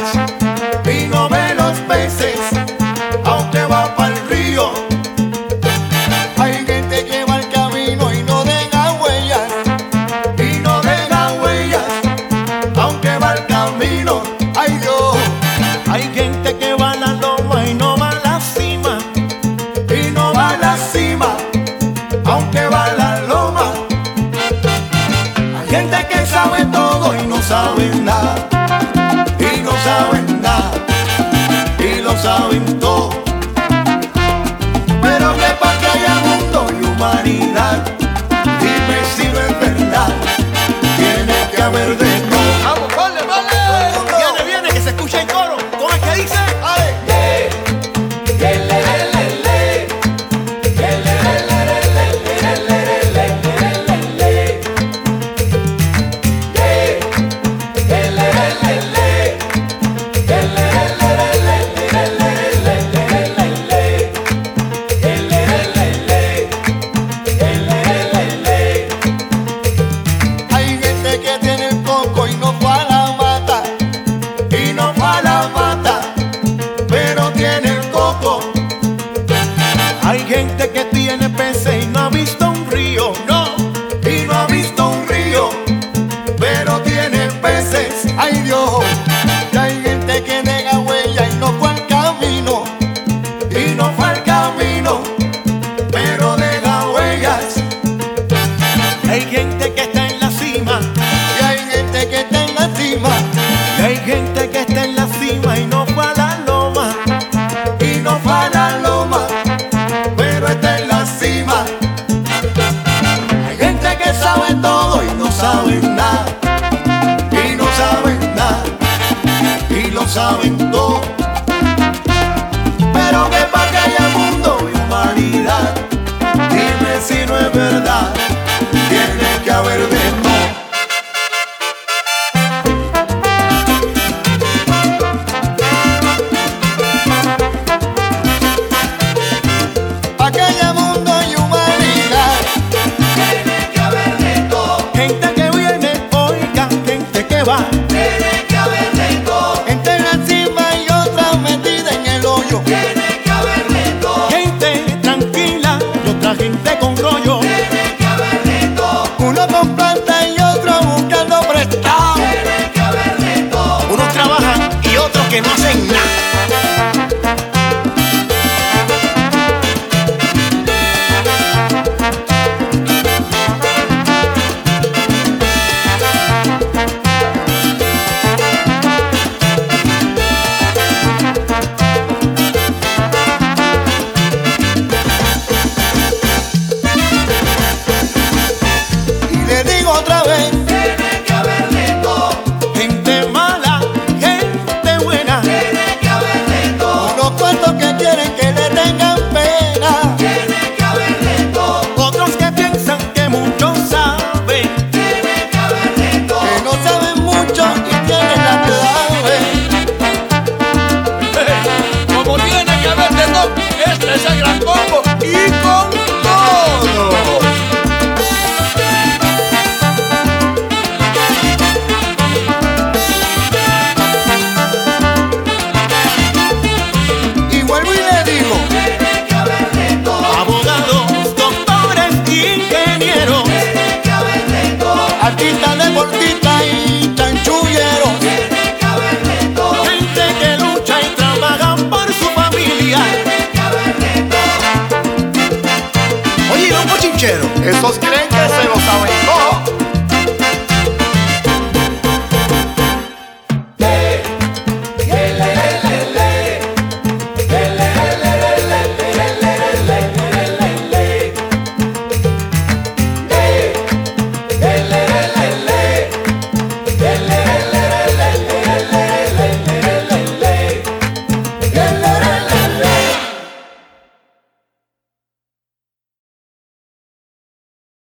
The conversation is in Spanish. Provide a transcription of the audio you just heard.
y no ve los peces, aunque va para el río. Hay gente que va al camino y no deja huellas, y no deja huellas, aunque va al camino. Ay Dios, hay gente que va a la loma y no va a la cima, y no va a la cima, aunque va a la loma. Hay gente que sabe todo y no sabe nada, y no saben nada, y lo saben todo. Pero que para que haya mundo y humanidad, dime si no es verdad, tiene que haber de todo. Vamos, vale, vale. Viene, que se escucha el coro. ¿Cómo es que dice? ¡Ay! Hay gente que tiene el coco y no fue a la mata, y no fue a la mata, pero tiene el coco. Hay gente que tiene peces y no ha visto un río, no, y no ha visto un río, pero tiene peces. Ay Dios, y hay gente que deja huella y no fue al camino, y no fue al camino, pero deja huellas. Hay gente que está en la cima, y hay gente que está en la cima, y hay gente que está en la cima y no fue a la loma, y no fue a la loma, pero está en la cima. Hay gente que sabe todo y no sabe nada, y no saben nada, y lo saben todo. Pero que para que haya mundo y humanidad, dime si no es verdad, tiene que haber de todo. Pa' que haya mundo y humanidad, tiene que haber de todo. Gente que viene, oiga, gente que va, tiene que haber de todo. Gente en la cima y otra metida en el hoyo, tiene que haber de todo. Gente tranquila y otra gente con rollo, tiene que haber de todo. Uno con plata y otro buscando prestado, tiene que haber de todo. Unos trabajan y otros que no hacen nada. Y le digo otra vez, tiene que haber de todo. Gente mala, gente buena. Tiene que haber de todo. Unos cuantos que quieren que le tengan pena, tiene que haber de todo. Otros que piensan que muchos saben. Tiene que haber de todo. Que no saben mucho y tienen la clave. Como tiene que haber de todo, este es el gran combo y con todo. Y vuelvo y le digo, tiene que haber de todo. Abogados, doctores, ingenieros, Tiene que haber de todo. Artistas, deportistas y chanchulleros, tiene que haber de todo. gente que lucha y trabaja por su familia. Tiene que haber de todo. Oye, ¿y los bochincheros? Esos creen